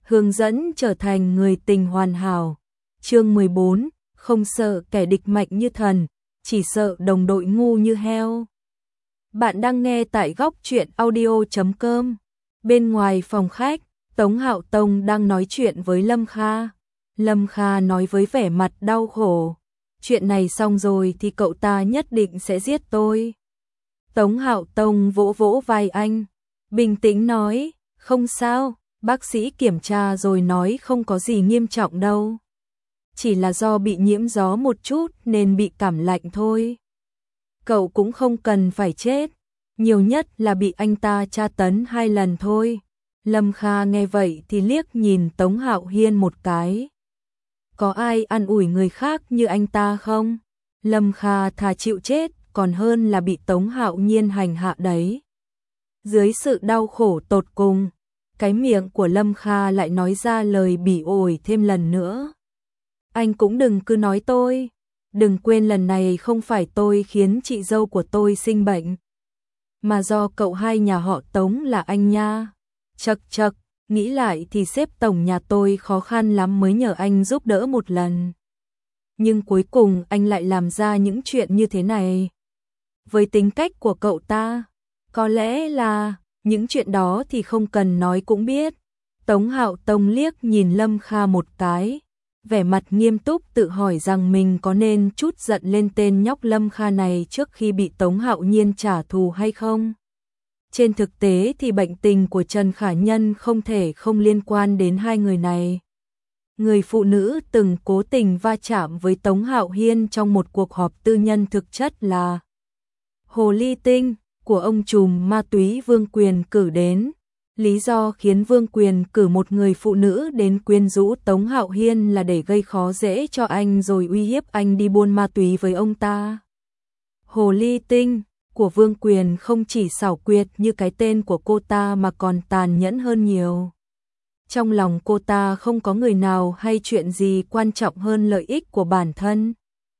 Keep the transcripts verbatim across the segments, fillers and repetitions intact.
hướng dẫn trở thành người tình hoàn hảo. Chương mười bốn, không sợ kẻ địch mạnh như thần, chỉ sợ đồng đội ngu như heo. Bạn đang nghe tại góc truyện audio chấm com. Bên ngoài phòng khách, Tống Hạo Tông đang nói chuyện với Lâm Kha. Lâm Kha nói với vẻ mặt đau khổ, chuyện này xong rồi thì cậu ta nhất định sẽ giết tôi. Tống Hạo Tông vỗ vỗ vai anh, bình tĩnh nói, không sao, bác sĩ kiểm tra rồi nói không có gì nghiêm trọng đâu. Chỉ là do bị nhiễm gió một chút nên bị cảm lạnh thôi. Cậu cũng không cần phải chết, nhiều nhất là bị anh ta tra tấn hai lần thôi. Lâm Kha nghe vậy thì liếc nhìn Tống Hạo Hiên một cái. Có ai an ủi người khác như anh ta không? Lâm Kha thà chịu chết còn hơn là bị Tống Hạo Nhiên hành hạ đấy. Dưới sự đau khổ tột cùng, cái miệng của Lâm Kha lại nói ra lời bỉ ổi thêm lần nữa. Anh cũng đừng cứ nói tôi, đừng quên lần này không phải tôi khiến chị dâu của tôi sinh bệnh, mà do cậu hai nhà họ Tống là anh nha. Chậc chậc, nghĩ lại thì sếp tổng nhà tôi khó khăn lắm mới nhờ anh giúp đỡ một lần. Nhưng cuối cùng anh lại làm ra những chuyện như thế này. Với tính cách của cậu ta, có lẽ là những chuyện đó thì không cần nói cũng biết. Tống Hạo Tông liếc nhìn Lâm Kha một cái, vẻ mặt nghiêm túc tự hỏi rằng mình có nên chút giận lên tên nhóc Lâm Kha này trước khi bị Tống Hạo Nhiên trả thù hay không. Trên thực tế thì bệnh tình của Trần Khả Nhân không thể không liên quan đến hai người này. Người phụ nữ từng cố tình va chạm với Tống Hạo Hiên trong một cuộc họp tư nhân thực chất là hồ ly tinh của ông trùm ma túy Vương Quyền cử đến. Lý do khiến Vương Quyền cử một người phụ nữ đến quyến rũ Tống Hạo Hiên là để gây khó dễ cho anh rồi uy hiếp anh đi buôn ma túy với ông ta. Hồ ly tinh của Vương Quyền không chỉ xảo quyệt như cái tên của cô ta mà còn tàn nhẫn hơn nhiều. Trong lòng cô ta không có người nào hay chuyện gì quan trọng hơn lợi ích của bản thân.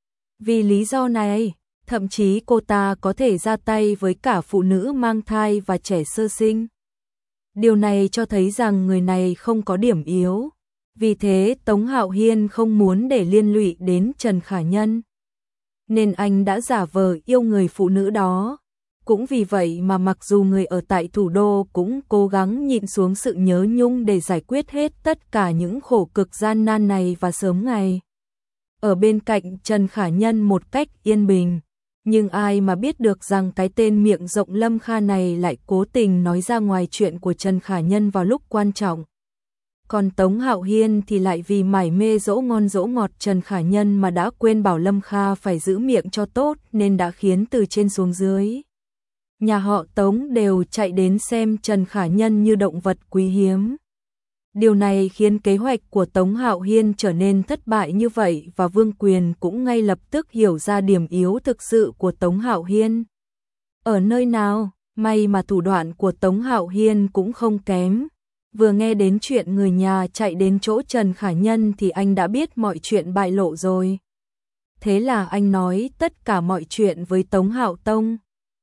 Vì lý do này, thậm chí cô ta có thể ra tay với cả phụ nữ mang thai và trẻ sơ sinh. Điều này cho thấy rằng người này không có điểm yếu. Vì thế Tống Hạo Hiên không muốn để liên lụy đến Trần Khả Nhân, nên anh đã giả vờ yêu người phụ nữ đó. Cũng vì vậy mà mặc dù người ở tại thủ đô cũng cố gắng nhịn xuống sự nhớ nhung để giải quyết hết tất cả những khổ cực gian nan này và sớm ngày ở bên cạnh Trần Khả Nhân một cách yên bình. Nhưng ai mà biết được rằng cái tên miệng rộng Lâm Kha này lại cố tình nói ra ngoài chuyện của Trần Khả Nhân vào lúc quan trọng. Còn Tống Hạo Hiên thì lại vì mải mê dỗ ngon dỗ ngọt Trần Khả Nhân mà đã quên bảo Lâm Kha phải giữ miệng cho tốt, nên đã khiến từ trên xuống dưới nhà họ Tống đều chạy đến xem Trần Khả Nhân như động vật quý hiếm. Điều này khiến kế hoạch của Tống Hạo Hiên trở nên thất bại như vậy, và Vương Quyền cũng ngay lập tức hiểu ra điểm yếu thực sự của Tống Hạo Hiên ở nơi nào. May mà thủ đoạn của Tống Hạo Hiên cũng không kém. Vừa nghe đến chuyện người nhà chạy đến chỗ Trần Khả Nhân thì anh đã biết mọi chuyện bại lộ rồi. Thế là anh nói tất cả mọi chuyện với Tống Hạo Tông.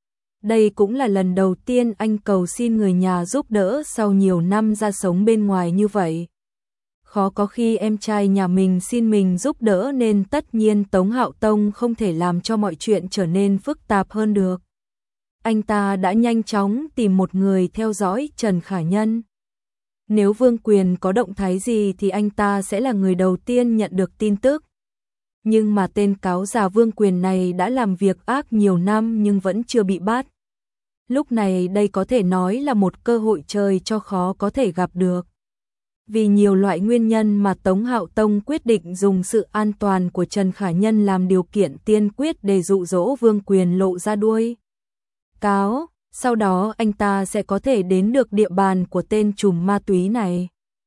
Đây cũng là lần đầu tiên anh cầu xin người nhà giúp đỡ sau nhiều năm ra sống bên ngoài như vậy. Khó có khi em trai nhà mình xin mình giúp đỡ, nên tất nhiên Tống Hạo Tông không thể làm cho mọi chuyện trở nên phức tạp hơn được. Anh ta đã nhanh chóng tìm một người theo dõi Trần Khả Nhân. Nếu Vương Quyền có động thái gì thì anh ta sẽ là người đầu tiên nhận được tin tức. Nhưng mà tên cáo già Vương Quyền này đã làm việc ác nhiều năm nhưng vẫn chưa bị bắt. Lúc này đây có thể nói là một cơ hội trời cho khó có thể gặp được. Vì nhiều loại nguyên nhân mà Tống Hạo Tông quyết định dùng sự an toàn của Trần Khả Nhân làm điều kiện tiên quyết để dụ dỗ Vương Quyền lộ ra đuôi cáo. Sau đó anh ta sẽ có thể đến được địa bàn của tên trùm ma túy này.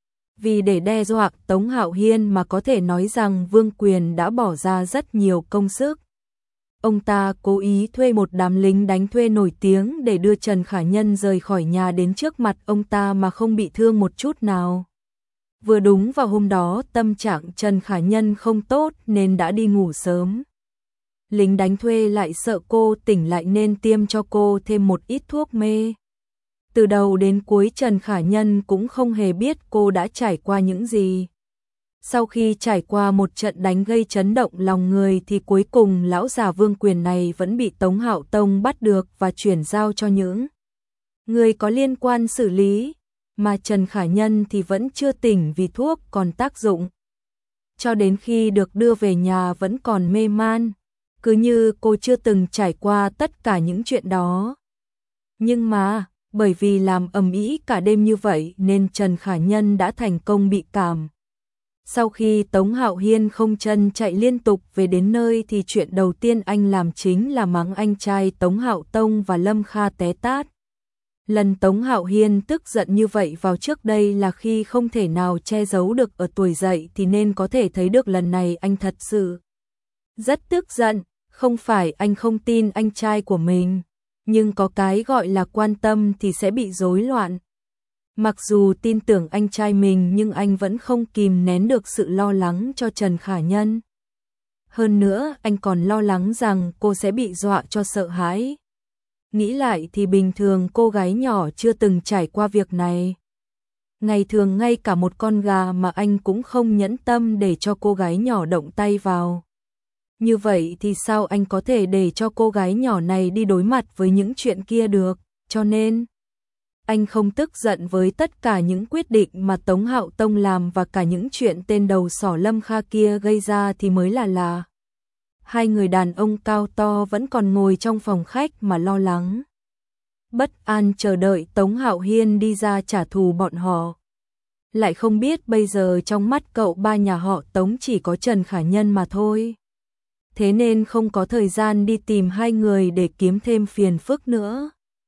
Vì để đe dọa Tống Hạo Hiên mà có thể nói rằng Vương Quyền đã bỏ ra rất nhiều công sức. Ông ta cố ý thuê một đám lính đánh thuê nổi tiếng để đưa Trần Khả Nhân rời khỏi nhà đến trước mặt ông ta mà không bị thương một chút nào. Vừa đúng vào hôm đó tâm trạng Trần Khả Nhân không tốt nên đã đi ngủ sớm. Lính đánh thuê lại sợ cô tỉnh lại nên tiêm cho cô thêm một ít thuốc mê. Từ đầu đến cuối Trần Khả Nhân cũng không hề biết cô đã trải qua những gì. Sau khi trải qua một trận đánh gây chấn động lòng người thì cuối cùng lão già Vương Quyền này vẫn bị Tống Hạo Tông bắt được và chuyển giao cho những người có liên quan xử lý, mà Trần Khả Nhân thì vẫn chưa tỉnh vì thuốc còn tác dụng. Cho đến khi được đưa về nhà vẫn còn mê man, cứ như cô chưa từng trải qua tất cả những chuyện đó. Nhưng mà, bởi vì làm ầm ĩ cả đêm như vậy nên Trần Khả Nhân đã thành công bị cảm. Sau khi Tống Hạo Hiên không chân chạy liên tục về đến nơi thì chuyện đầu tiên anh làm chính là mắng anh trai Tống Hạo Tông và Lâm Kha té tát. Lần Tống Hạo Hiên tức giận như vậy vào trước đây là khi không thể nào che giấu được ở tuổi dậy thì nên có thể thấy được lần này anh thật sự rất tức giận, không phải anh không tin anh trai của mình, nhưng có cái gọi là quan tâm thì sẽ bị rối loạn. Mặc dù tin tưởng anh trai mình nhưng anh vẫn không kìm nén được sự lo lắng cho Trần Khả Nhân. Hơn nữa anh còn lo lắng rằng cô sẽ bị dọa cho sợ hãi. Nghĩ lại thì bình thường cô gái nhỏ chưa từng trải qua việc này. Ngày thường ngay cả một con gà mà anh cũng không nhẫn tâm để cho cô gái nhỏ động tay vào. Như vậy thì sao anh có thể để cho cô gái nhỏ này đi đối mặt với những chuyện kia được, cho nên anh không tức giận với tất cả những quyết định mà Tống Hạo Tông làm và cả những chuyện tên đầu sỏ Lâm Kha kia gây ra thì mới là lạ. Hai người đàn ông cao to vẫn còn ngồi trong phòng khách mà lo lắng. Bất an chờ đợi Tống Hạo Hiên đi ra trả thù bọn họ. Lại không biết bây giờ trong mắt cậu ba nhà họ Tống chỉ có Trần Khả Nhân mà thôi. Thế nên không có thời gian đi tìm hai người để kiếm thêm phiền phức nữa.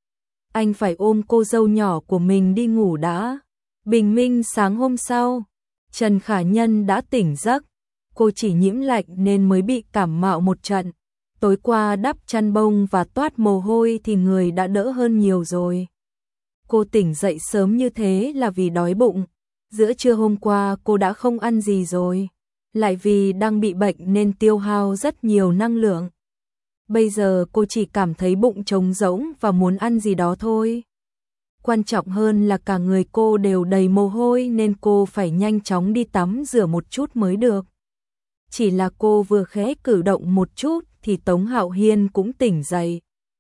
Anh phải ôm cô dâu nhỏ của mình đi ngủ đã. Bình minh sáng hôm sau, Trần Khả Nhân đã tỉnh giấc. Cô chỉ nhiễm lạnh nên mới bị cảm mạo một trận. Tối qua đắp chăn bông và toát mồ hôi thì người đã đỡ hơn nhiều rồi. Cô tỉnh dậy sớm như thế là vì đói bụng. Giữa trưa hôm qua cô đã không ăn gì rồi. Lại vì đang bị bệnh nên tiêu hao rất nhiều năng lượng. Bây giờ cô chỉ cảm thấy bụng trống rỗng và muốn ăn gì đó thôi. Quan trọng hơn là cả người cô đều đầy mồ hôi nên cô phải nhanh chóng đi tắm rửa một chút mới được. Chỉ là cô vừa khẽ cử động một chút thì Tống Hạo Hiên cũng tỉnh dậy.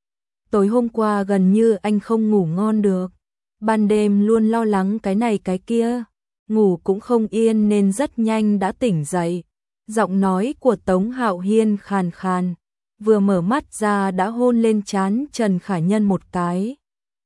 Tối hôm qua gần như anh không ngủ ngon được. Ban đêm luôn lo lắng cái này cái kia. Ngủ cũng không yên nên rất nhanh đã tỉnh dậy. Giọng nói của Tống Hạo Hiên khàn khàn. Vừa mở mắt ra đã hôn lên trán Trần Khả Nhân một cái.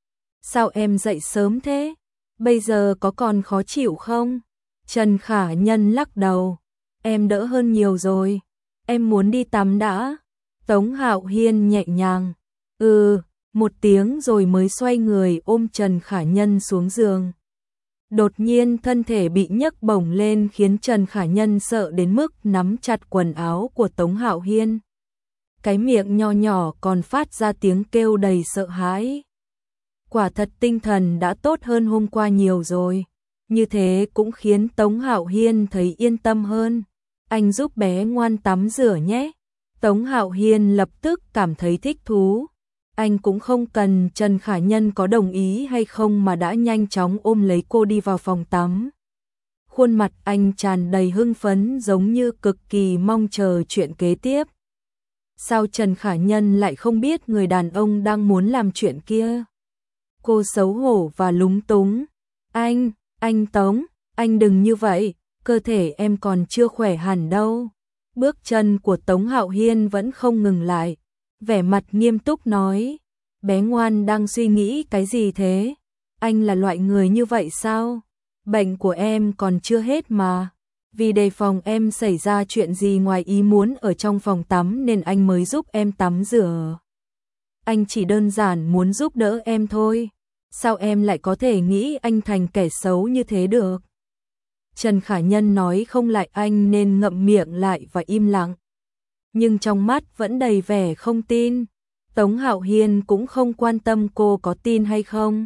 Sao em dậy sớm thế? Bây giờ có còn khó chịu không? Trần Khả Nhân lắc đầu. Em đỡ hơn nhiều rồi. Em muốn đi tắm đã. Tống Hạo Hiên nhẹ nhàng. Ừ, một tiếng rồi mới xoay người ôm Trần Khả Nhân xuống giường. Đột nhiên thân thể bị nhấc bổng lên khiến Trần Khả Nhân sợ đến mức nắm chặt quần áo của Tống Hạo Hiên. Cái miệng nho nhỏ còn phát ra tiếng kêu đầy sợ hãi. Quả thật tinh thần đã tốt hơn hôm qua nhiều rồi. Như thế cũng khiến Tống Hạo Hiên thấy yên tâm hơn. Anh giúp bé ngoan tắm rửa nhé. Tống Hạo Hiên lập tức cảm thấy thích thú. Anh cũng không cần Trần Khả Nhân có đồng ý hay không mà đã nhanh chóng ôm lấy cô đi vào phòng tắm. Khuôn mặt anh tràn đầy hưng phấn giống như cực kỳ mong chờ chuyện kế tiếp. Sao Trần Khả Nhân lại không biết người đàn ông đang muốn làm chuyện kia? Cô xấu hổ và lúng túng. Anh, anh Tống, anh đừng như vậy, cơ thể em còn chưa khỏe hẳn đâu. Bước chân của Tống Hạo Hiên vẫn không ngừng lại. Vẻ mặt nghiêm túc nói, bé ngoan đang suy nghĩ cái gì thế? Anh là loại người như vậy sao? Bệnh của em còn chưa hết mà. Vì đề phòng em xảy ra chuyện gì ngoài ý muốn ở trong phòng tắm nên anh mới giúp em tắm rửa. Anh chỉ đơn giản muốn giúp đỡ em thôi. Sao em lại có thể nghĩ anh thành kẻ xấu như thế được? Trần Khả Nhân nói không lại anh nên ngậm miệng lại và im lặng. Nhưng trong mắt vẫn đầy vẻ không tin. Tống Hạo Hiên cũng không quan tâm cô có tin hay không.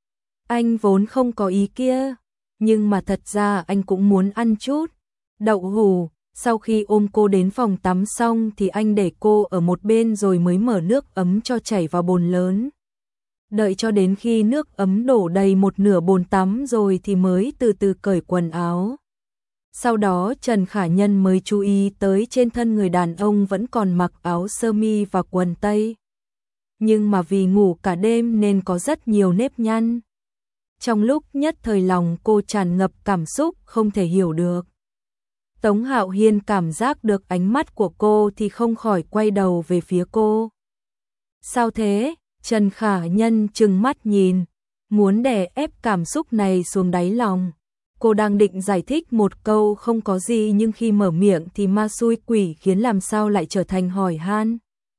Anh vốn không có ý kia, nhưng mà thật ra anh cũng muốn ăn chút đậu hù. Sau khi ôm cô đến phòng tắm xong thì anh để cô ở một bên rồi mới mở nước ấm cho chảy vào bồn lớn. Đợi cho đến khi nước ấm đổ đầy một nửa bồn tắm rồi thì mới từ từ cởi quần áo. Sau đó Trần Khả Nhân mới chú ý tới trên thân người đàn ông vẫn còn mặc áo sơ mi và quần tây. Nhưng mà vì ngủ cả đêm nên có rất nhiều nếp nhăn. Trong lúc nhất thời lòng cô tràn ngập cảm xúc không thể hiểu được. Tống Hạo Hiên cảm giác được ánh mắt của cô thì không khỏi quay đầu về phía cô. Sao thế? Trần Khả Nhân trừng mắt nhìn, muốn đè ép cảm xúc này xuống đáy lòng. Cô đang định giải thích một câu không có gì nhưng khi mở miệng thì ma xui quỷ khiến làm sao lại trở thành hỏi han.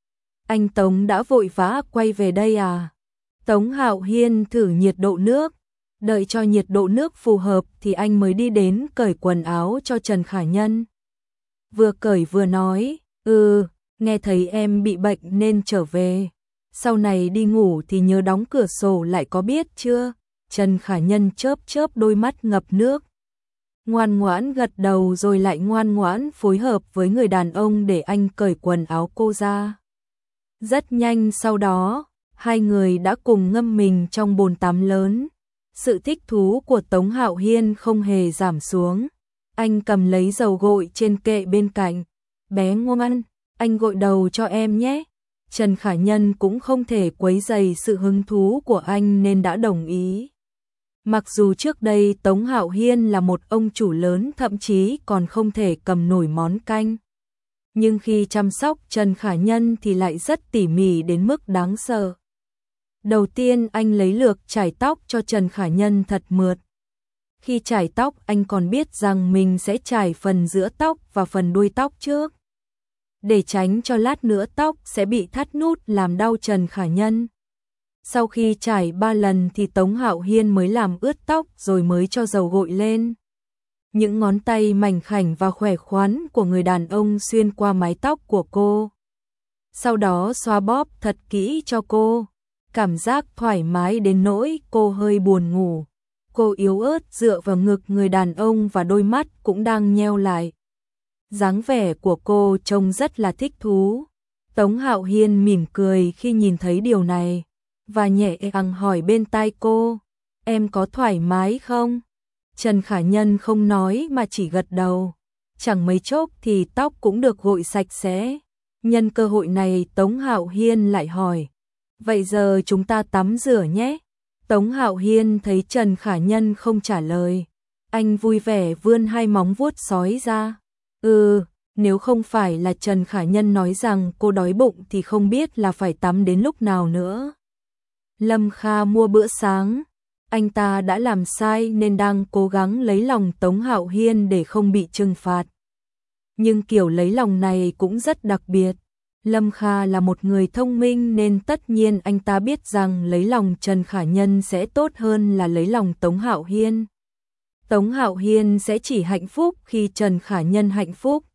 Anh Tống đã vội vã quay về đây à? Tống Hạo Hiên thử nhiệt độ nước, đợi cho nhiệt độ nước phù hợp thì anh mới đi đến cởi quần áo cho Trần Khả Nhân. Vừa cởi vừa nói, ừ, nghe thấy em bị bệnh nên trở về. Sau này đi ngủ thì nhớ đóng cửa sổ lại có biết chưa? Trần Khả Nhân chớp chớp đôi mắt ngập nước. Ngoan ngoãn gật đầu rồi lại ngoan ngoãn phối hợp với người đàn ông để anh cởi quần áo cô ra. Rất nhanh sau đó, hai người đã cùng ngâm mình trong bồn tắm lớn. Sự thích thú của Tống Hạo Hiên không hề giảm xuống. Anh cầm lấy dầu gội trên kệ bên cạnh. Bé ngoan, anh gội đầu cho em nhé. Trần Khả Nhân cũng không thể quấy rầy sự hứng thú của anh nên đã đồng ý. Mặc dù trước đây Tống Hạo Hiên là một ông chủ lớn thậm chí còn không thể cầm nổi món canh. Nhưng khi chăm sóc Trần Khả Nhân thì lại rất tỉ mỉ đến mức đáng sợ. Đầu tiên anh lấy lược chải tóc cho Trần Khả Nhân thật mượt. Khi chải tóc anh còn biết rằng mình sẽ chải phần giữa tóc và phần đuôi tóc trước. Để tránh cho lát nữa tóc sẽ bị thắt nút làm đau Trần Khả Nhân. Sau khi chải ba lần thì Tống Hạo Hiên mới làm ướt tóc rồi mới cho dầu gội lên. Những ngón tay mảnh khảnh và khỏe khoắn của người đàn ông xuyên qua mái tóc của cô. Sau đó xoa bóp thật kỹ cho cô. Cảm giác thoải mái đến nỗi cô hơi buồn ngủ. Cô yếu ớt dựa vào ngực người đàn ông và đôi mắt cũng đang nheo lại. Dáng vẻ của cô trông rất là thích thú. Tống Hạo Hiên mỉm cười khi nhìn thấy điều này và nhẹ nhàng hỏi bên tai cô, em có thoải mái không? Trần Khả Nhân không nói mà chỉ gật đầu. Chẳng mấy chốc thì tóc cũng được gội sạch sẽ. Nhân cơ hội này Tống Hạo Hiên lại hỏi, vậy giờ chúng ta tắm rửa nhé. Tống Hạo Hiên thấy Trần Khả Nhân không trả lời. Anh vui vẻ vươn hai móng vuốt sói ra. Ừ, nếu không phải là Trần Khả Nhân nói rằng cô đói bụng thì không biết là phải tắm đến lúc nào nữa. Lâm Kha mua bữa sáng. Anh ta đã làm sai nên đang cố gắng lấy lòng Tống Hạo Hiên để không bị trừng phạt. Nhưng kiểu lấy lòng này cũng rất đặc biệt. Lâm Kha là một người thông minh nên tất nhiên anh ta biết rằng lấy lòng Trần Khả Nhân sẽ tốt hơn là lấy lòng Tống Hạo Hiên. Tống Hạo Hiên sẽ chỉ hạnh phúc khi Trần Khả Nhân hạnh phúc.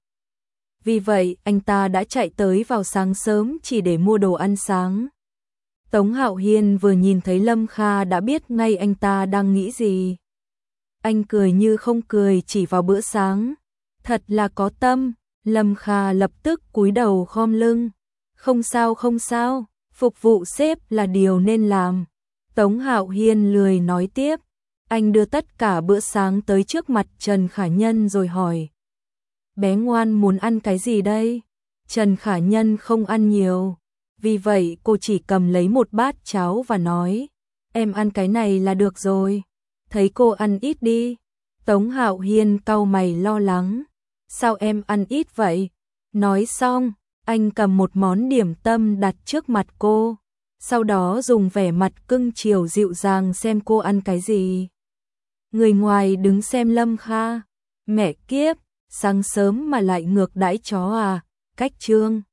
Vì vậy anh ta đã chạy tới vào sáng sớm chỉ để mua đồ ăn sáng. Tống Hạo Hiên vừa nhìn thấy Lâm Kha đã biết ngay anh ta đang nghĩ gì. Anh cười như không cười chỉ vào bữa sáng. Thật là có tâm. Lâm Kha lập tức cúi đầu khom lưng. Không sao không sao, phục vụ sếp là điều nên làm. Tống Hạo Hiên lười nói tiếp. Anh đưa tất cả bữa sáng tới trước mặt Trần Khả Nhân rồi hỏi. Bé ngoan muốn ăn cái gì đây? Trần Khả Nhân không ăn nhiều. Vì vậy cô chỉ cầm lấy một bát cháo và nói. Em ăn cái này là được rồi. Thấy cô ăn ít đi. Tống Hạo Hiên cau mày lo lắng. Sao em ăn ít vậy? Nói xong, anh cầm một món điểm tâm đặt trước mặt cô. Sau đó dùng vẻ mặt cưng chiều dịu dàng xem cô ăn cái gì. Người ngoài đứng xem Lâm Kha. Mẹ kiếp, sáng sớm mà lại ngược đãi chó à? Cách chương.